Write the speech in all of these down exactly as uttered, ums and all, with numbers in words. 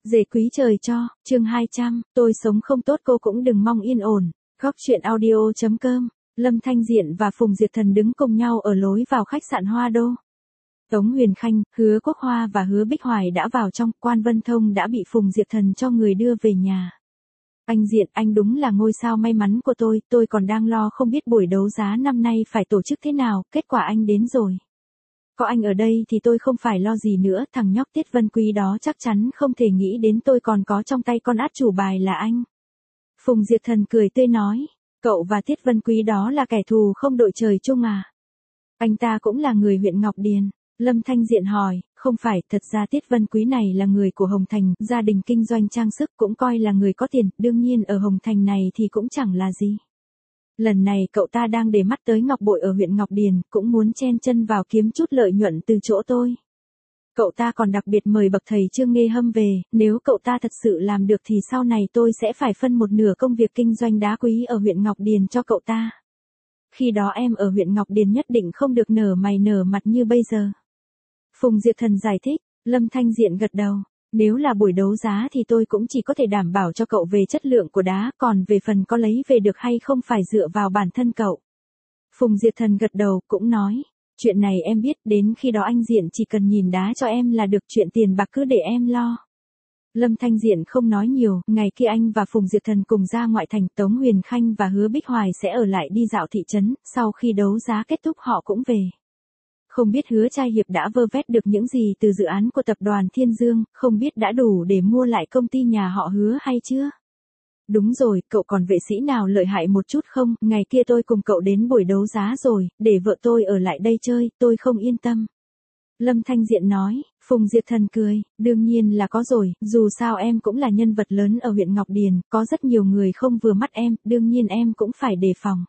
Dề quý trời cho, chương hai trăm, tôi sống không tốt cô cũng đừng mong yên ổn. Góc truyện audio chấm com, Lâm Thanh Diện và Phùng Diệt Thần đứng cùng nhau ở lối vào khách sạn Hoa Đô. Tống Huyền Khanh, Hứa Quốc Hoa và Hứa Bích Hoài đã vào trong, Quan Vân Thông đã bị Phùng Diệt Thần cho người đưa về nhà. Anh Diện, anh đúng là ngôi sao may mắn của tôi, tôi còn đang lo không biết buổi đấu giá năm nay phải tổ chức thế nào, kết quả anh đến rồi. Có anh ở đây thì tôi không phải lo gì nữa, thằng nhóc Tiết Vân Quý đó chắc chắn không thể nghĩ đến tôi còn có trong tay con át chủ bài là anh. Phùng Diệt Thần cười tươi nói, cậu và Tiết Vân Quý đó là kẻ thù không đội trời chung à? Anh ta cũng là người huyện Ngọc Điền. Lâm Thanh Diện hỏi, không phải, thật ra Tiết Vân Quý này là người của Hồng Thành, gia đình kinh doanh trang sức cũng coi là người có tiền, đương nhiên ở Hồng Thành này thì cũng chẳng là gì. Lần này cậu ta đang để mắt tới ngọc bội ở huyện Ngọc Điền, cũng muốn chen chân vào kiếm chút lợi nhuận từ chỗ tôi. Cậu ta còn đặc biệt mời bậc thầy Trương Nghê Hâm về, nếu cậu ta thật sự làm được thì sau này tôi sẽ phải phân một nửa công việc kinh doanh đá quý ở huyện Ngọc Điền cho cậu ta. Khi đó em ở huyện Ngọc Điền nhất định không được nở mày nở mặt như bây giờ. Phùng Diệt Thần giải thích, Lâm Thanh Diện gật đầu. Nếu là buổi đấu giá thì tôi cũng chỉ có thể đảm bảo cho cậu về chất lượng của đá, còn về phần có lấy về được hay không phải dựa vào bản thân cậu. Phùng Diệt Thần gật đầu, cũng nói, chuyện này em biết, đến khi đó anh Diện chỉ cần nhìn đá cho em là được, chuyện tiền bạc cứ để em lo. Lâm Thanh Diện không nói nhiều, ngày kia anh và Phùng Diệt Thần cùng ra ngoại thành, Tống Huyền Khanh và Hứa Bích Hoài sẽ ở lại đi dạo thị trấn, sau khi đấu giá kết thúc họ cũng về. Không biết Hứa Trai Hiệp đã vơ vét được những gì từ dự án của tập đoàn Thiên Dương, không biết đã đủ để mua lại công ty nhà họ Hứa hay chưa? Đúng rồi, cậu còn vệ sĩ nào lợi hại một chút không? Ngày kia tôi cùng cậu đến buổi đấu giá rồi, để vợ tôi ở lại đây chơi, tôi không yên tâm. Lâm Thanh Diện nói, Phùng Diệt Thần cười, đương nhiên là có rồi, dù sao em cũng là nhân vật lớn ở huyện Ngọc Điền, có rất nhiều người không vừa mắt em, đương nhiên em cũng phải đề phòng.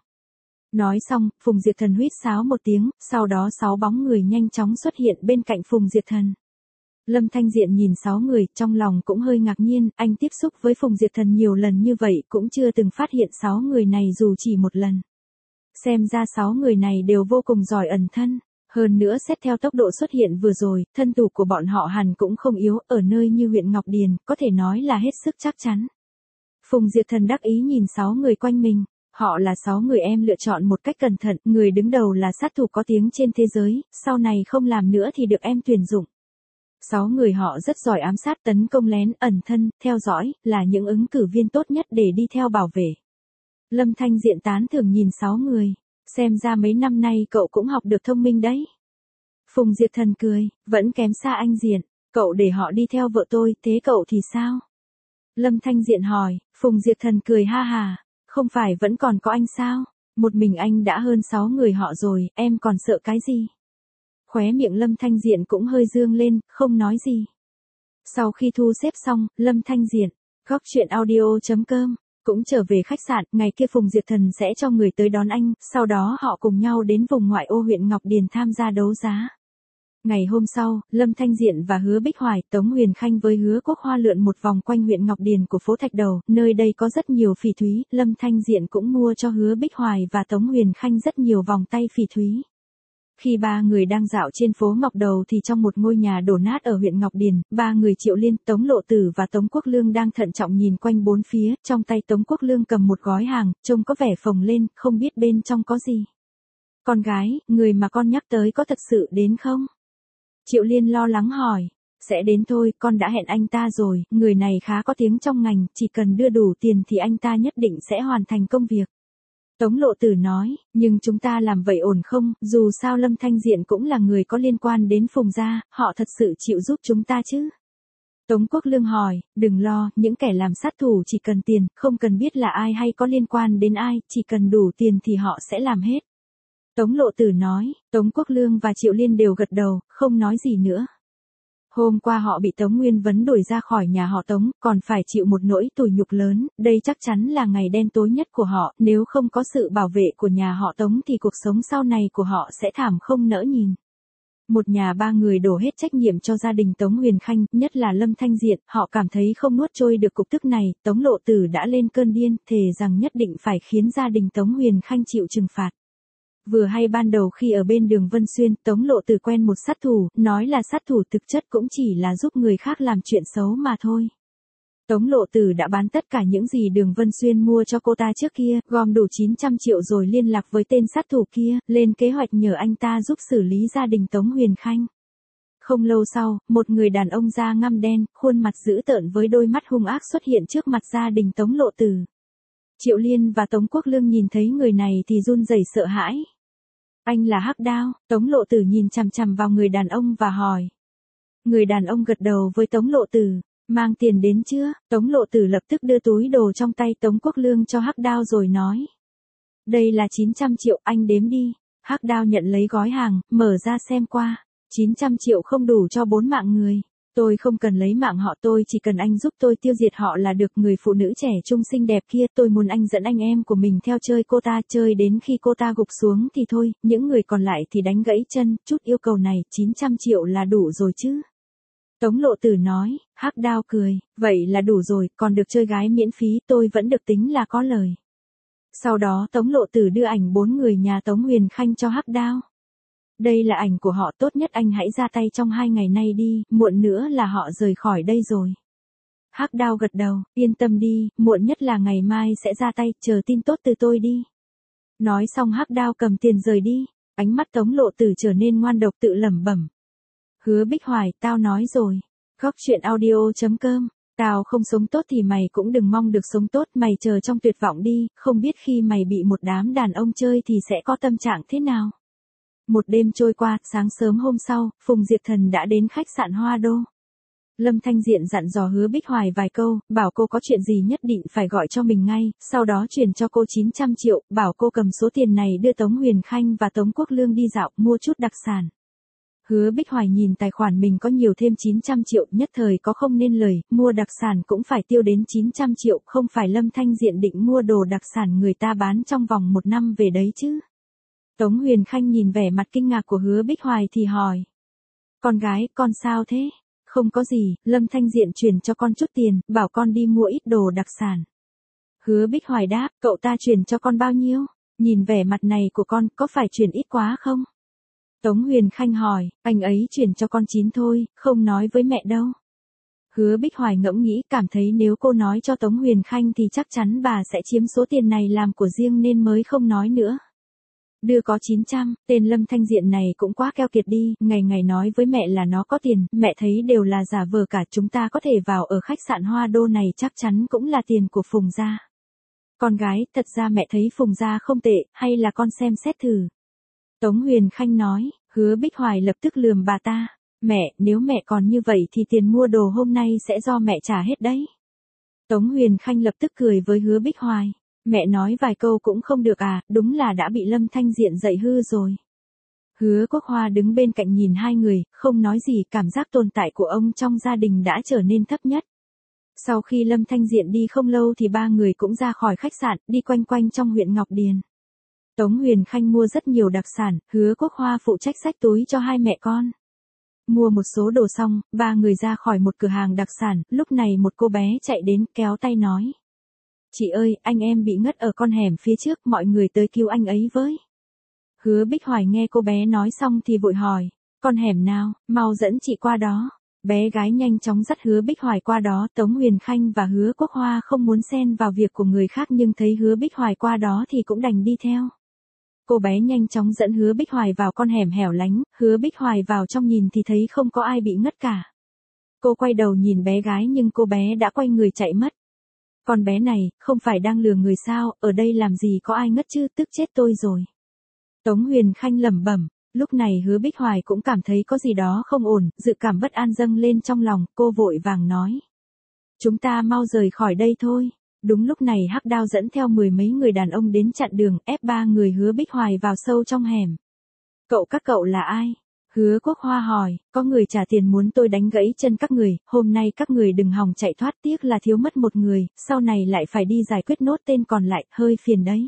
Nói xong, Phùng Diệt Thần huýt sáo một tiếng, sau đó sáu bóng người nhanh chóng xuất hiện bên cạnh Phùng Diệt Thần. Lâm Thanh Diện nhìn sáu người, trong lòng cũng hơi ngạc nhiên, anh tiếp xúc với Phùng Diệt Thần nhiều lần như vậy cũng chưa từng phát hiện sáu người này dù chỉ một lần. Xem ra sáu người này đều vô cùng giỏi ẩn thân. Hơn nữa xét theo tốc độ xuất hiện vừa rồi, thân thủ của bọn họ hẳn cũng không yếu, ở nơi như huyện Ngọc Điền, có thể nói là hết sức chắc chắn. Phùng Diệt Thần đắc ý nhìn sáu người quanh mình. Họ là sáu người em lựa chọn một cách cẩn thận, người đứng đầu là sát thủ có tiếng trên thế giới, sau này không làm nữa thì được em tuyển dụng. Sáu người họ rất giỏi ám sát, tấn công lén, ẩn thân, theo dõi, là những ứng cử viên tốt nhất để đi theo bảo vệ. Lâm Thanh Diện tán thưởng nhìn sáu người, xem ra mấy năm nay cậu cũng học được thông minh đấy. Phùng Diệt Thần cười, vẫn kém xa anh Diện, cậu để họ đi theo vợ tôi, thế cậu thì sao? Lâm Thanh Diện hỏi, Phùng Diệt Thần cười ha hà. Không phải vẫn còn có anh sao? Một mình anh đã hơn sáu người họ rồi, em còn sợ cái gì? Khóe miệng Lâm Thanh Diện cũng hơi dương lên, không nói gì. Sau khi thu xếp xong, Lâm Thanh Diện, góc truyện audio chấm com, cũng trở về khách sạn, ngày kia Phùng Diệt Thần sẽ cho người tới đón anh, sau đó họ cùng nhau đến vùng ngoại ô huyện Ngọc Điền tham gia đấu giá. Ngày hôm sau, Lâm Thanh Diện và Hứa Bích Hoài, Tống Huyền Khanh với Hứa Quốc Hoa lượn một vòng quanh huyện Ngọc Điền của phố Thạch Đầu, nơi đây có rất nhiều phỉ thúy, Lâm Thanh Diện cũng mua cho Hứa Bích Hoài và Tống Huyền Khanh rất nhiều vòng tay phỉ thúy. Khi ba người đang dạo trên phố Ngọc Đầu thì trong một ngôi nhà đổ nát ở huyện Ngọc Điền, ba người Triệu Liên, Tống Lộ Tử và Tống Quốc Lương đang thận trọng nhìn quanh bốn phía, trong tay Tống Quốc Lương cầm một gói hàng, trông có vẻ phồng lên, không biết bên trong có gì. Con gái, người mà con nhắc tới có thật sự đến không? Triệu Liên lo lắng hỏi, sẽ đến thôi, con đã hẹn anh ta rồi, người này khá có tiếng trong ngành, chỉ cần đưa đủ tiền thì anh ta nhất định sẽ hoàn thành công việc. Tống Lộ Tử nói, nhưng chúng ta làm vậy ổn không, dù sao Lâm Thanh Diện cũng là người có liên quan đến Phùng gia, họ thật sự chịu giúp chúng ta chứ? Tống Quốc Lương hỏi, đừng lo, những kẻ làm sát thủ chỉ cần tiền, không cần biết là ai hay có liên quan đến ai, chỉ cần đủ tiền thì họ sẽ làm hết. Tống Lộ Tử nói, Tống Quốc Lương và Triệu Liên đều gật đầu, không nói gì nữa. Hôm qua họ bị Tống Nguyên Vấn đuổi ra khỏi nhà họ Tống, còn phải chịu một nỗi tủi nhục lớn, đây chắc chắn là ngày đen tối nhất của họ, nếu không có sự bảo vệ của nhà họ Tống thì cuộc sống sau này của họ sẽ thảm không nỡ nhìn. Một nhà ba người đổ hết trách nhiệm cho gia đình Tống Huyền Khanh, nhất là Lâm Thanh Diện, họ cảm thấy không nuốt trôi được cục tức này, Tống Lộ Tử đã lên cơn điên, thề rằng nhất định phải khiến gia đình Tống Huyền Khanh chịu trừng phạt. Vừa hay ban đầu khi ở bên đường Vân Xuyên, Tống Lộ Tử quen một sát thủ, nói là sát thủ thực chất cũng chỉ là giúp người khác làm chuyện xấu mà thôi. Tống Lộ Tử đã bán tất cả những gì Đường Vân Xuyên mua cho cô ta trước kia, gom đủ chín trăm triệu rồi liên lạc với tên sát thủ kia, lên kế hoạch nhờ anh ta giúp xử lý gia đình Tống Huyền Khanh. Không lâu sau, một người đàn ông da ngăm đen, khuôn mặt dữ tợn với đôi mắt hung ác xuất hiện trước mặt gia đình Tống Lộ Tử. Triệu Liên và Tống Quốc Lương nhìn thấy người này thì run rẩy sợ hãi. Anh là Hắc Đao, Tống Lộ Tử nhìn chằm chằm vào người đàn ông và hỏi. Người đàn ông gật đầu với Tống Lộ Tử. Mang tiền đến chưa? Tống Lộ Tử lập tức đưa túi đồ trong tay Tống Quốc Lương cho Hắc Đao rồi nói. Đây là chín trăm triệu, anh đếm đi. Hắc Đao nhận lấy gói hàng, mở ra xem qua. chín trăm triệu không đủ cho bốn mạng người. Tôi không cần lấy mạng họ, tôi chỉ cần anh giúp tôi tiêu diệt họ là được. Người phụ nữ trẻ trung xinh đẹp kia, tôi muốn anh dẫn anh em của mình theo chơi cô ta, chơi đến khi cô ta gục xuống thì thôi, những người còn lại thì đánh gãy chân. Chút yêu cầu này, chín trăm triệu là đủ rồi chứ? Tống Lộ Tử nói. Hắc Đao cười, vậy là đủ rồi, còn được chơi gái miễn phí, tôi vẫn được tính là có lời. Sau đó Tống Lộ Tử đưa ảnh bốn người nhà Tống Huyền Khanh cho Hắc Đao. Đây là ảnh của họ, tốt nhất anh hãy ra tay trong hai ngày nay đi, muộn nữa là họ rời khỏi đây rồi. Hắc Đao gật đầu, yên tâm đi, muộn nhất là ngày mai sẽ ra tay, chờ tin tốt từ tôi đi. Nói xong Hắc Đao cầm tiền rời đi, ánh mắt Tống Lộ Tử trở nên ngoan độc tự lẩm bẩm. Hứa Bích Hoài, tao nói rồi. Góc truyện audio chấm com, tao không sống tốt thì mày cũng đừng mong được sống tốt, mày chờ trong tuyệt vọng đi, không biết khi mày bị một đám đàn ông chơi thì sẽ có tâm trạng thế nào. Một đêm trôi qua, sáng sớm hôm sau, Phùng Diệp Thần đã đến khách sạn Hoa Đô. Lâm Thanh Diện dặn dò Hứa Bích Hoài vài câu, bảo cô có chuyện gì nhất định phải gọi cho mình ngay, sau đó chuyển cho cô chín trăm triệu, bảo cô cầm số tiền này đưa Tống Huyền Khanh và Tống Quốc Lương đi dạo, mua chút đặc sản. Hứa Bích Hoài nhìn tài khoản mình có nhiều thêm chín trăm triệu, nhất thời có không nên lời, mua đặc sản cũng phải tiêu đến chín trăm triệu, không phải Lâm Thanh Diện định mua đồ đặc sản người ta bán trong vòng một năm về đấy chứ. Tống Huyền Khanh nhìn vẻ mặt kinh ngạc của Hứa Bích Hoài thì hỏi. Con gái, con sao thế? Không có gì, Lâm Thanh Diện chuyển cho con chút tiền, bảo con đi mua ít đồ đặc sản. Hứa Bích Hoài đáp, cậu ta chuyển cho con bao nhiêu? Nhìn vẻ mặt này của con, có phải chuyển ít quá không? Tống Huyền Khanh hỏi, anh ấy chuyển cho con chín thôi, không nói với mẹ đâu. Hứa Bích Hoài ngẫm nghĩ, cảm thấy nếu cô nói cho Tống Huyền Khanh thì chắc chắn bà sẽ chiếm số tiền này làm của riêng nên mới không nói nữa. Đưa có chín trăm, tên Lâm Thanh Diện này cũng quá keo kiệt đi, ngày ngày nói với mẹ là nó có tiền, mẹ thấy đều là giả vờ cả, chúng ta có thể vào ở khách sạn Hoa Đô này chắc chắn cũng là tiền của Phùng gia. Con gái, thật ra mẹ thấy Phùng gia không tệ, hay là con xem xét thử. Tống Huyền Khanh nói. Hứa Bích Hoài lập tức lườm bà ta. Mẹ, nếu mẹ còn như vậy thì tiền mua đồ hôm nay sẽ do mẹ trả hết đấy. Tống Huyền Khanh lập tức cười với Hứa Bích Hoài. Mẹ nói vài câu cũng không được à, đúng là đã bị Lâm Thanh Diện dạy hư rồi. Hứa Quốc Hoa đứng bên cạnh nhìn hai người, không nói gì, cảm giác tồn tại của ông trong gia đình đã trở nên thấp nhất. Sau khi Lâm Thanh Diện đi không lâu thì ba người cũng ra khỏi khách sạn, đi quanh quanh trong huyện Ngọc Điền. Tống Huyền Khanh mua rất nhiều đặc sản, Hứa Quốc Hoa phụ trách xách túi cho hai mẹ con. Mua một số đồ xong, ba người ra khỏi một cửa hàng đặc sản, lúc này một cô bé chạy đến kéo tay nói. Chị ơi, anh em bị ngất ở con hẻm phía trước, mọi người tới cứu anh ấy với. Hứa Bích Hoài nghe cô bé nói xong thì vội hỏi, con hẻm nào, mau dẫn chị qua đó. Bé gái nhanh chóng dắt Hứa Bích Hoài qua đó, Tống Huyền Khanh và Hứa Quốc Hoa không muốn xen vào việc của người khác nhưng thấy Hứa Bích Hoài qua đó thì cũng đành đi theo. Cô bé nhanh chóng dẫn Hứa Bích Hoài vào con hẻm hẻo lánh, Hứa Bích Hoài vào trong nhìn thì thấy không có ai bị ngất cả. Cô quay đầu nhìn bé gái nhưng cô bé đã quay người chạy mất. Con bé này, không phải đang lừa người sao, ở đây làm gì có ai ngất chứ, tức chết tôi rồi. Tống Huyền Khanh lẩm bẩm, lúc này Hứa Bích Hoài cũng cảm thấy có gì đó không ổn, dự cảm bất an dâng lên trong lòng, cô vội vàng nói. Chúng ta mau rời khỏi đây thôi. Đúng lúc này Hắc Đao dẫn theo mười mấy người đàn ông đến chặn đường, ép ba người Hứa Bích Hoài vào sâu trong hẻm. Cậu các cậu là ai? Hứa Quốc Hoa hỏi, có người trả tiền muốn tôi đánh gãy chân các người, hôm nay các người đừng hòng chạy thoát, tiếc là thiếu mất một người, sau này lại phải đi giải quyết nốt tên còn lại, hơi phiền đấy.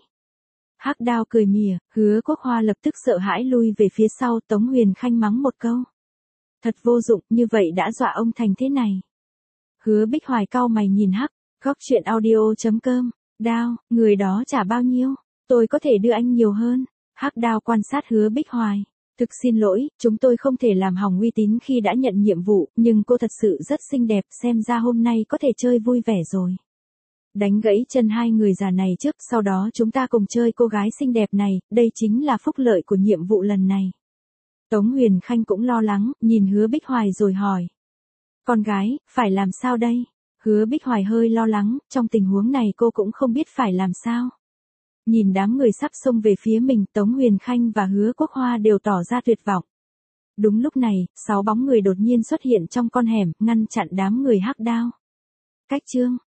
Hắc Đao cười mỉa, Hứa Quốc Hoa lập tức sợ hãi lui về phía sau, Tống Huyền Khanh mắng một câu. Thật vô dụng, như vậy đã dọa ông thành thế này. Hứa Bích Hoài cau mày nhìn Hắc. Góc truyện audio chấm com, Đao, người đó trả bao nhiêu, tôi có thể đưa anh nhiều hơn. Hắc Đao quan sát Hứa Bích Hoài, Thực xin lỗi, chúng tôi không thể làm hỏng uy tín khi đã nhận nhiệm vụ, nhưng cô thật sự rất xinh đẹp, xem ra hôm nay có thể chơi vui vẻ rồi. Đánh gãy chân hai người già này trước, sau đó chúng ta cùng chơi cô gái xinh đẹp này, đây chính là phúc lợi của nhiệm vụ lần này. Tống Huyền Khanh cũng lo lắng, nhìn Hứa Bích Hoài rồi hỏi. Con gái, phải làm sao đây? Hứa Bích Hoài hơi lo lắng, trong tình huống này cô cũng không biết phải làm sao. Nhìn đám người sắp xông về phía mình, Tống Huyền Khanh và Hứa Quốc Hoa đều tỏ ra tuyệt vọng. Đúng lúc này, sáu bóng người đột nhiên xuất hiện trong con hẻm, ngăn chặn đám người hắc đao. Cách chương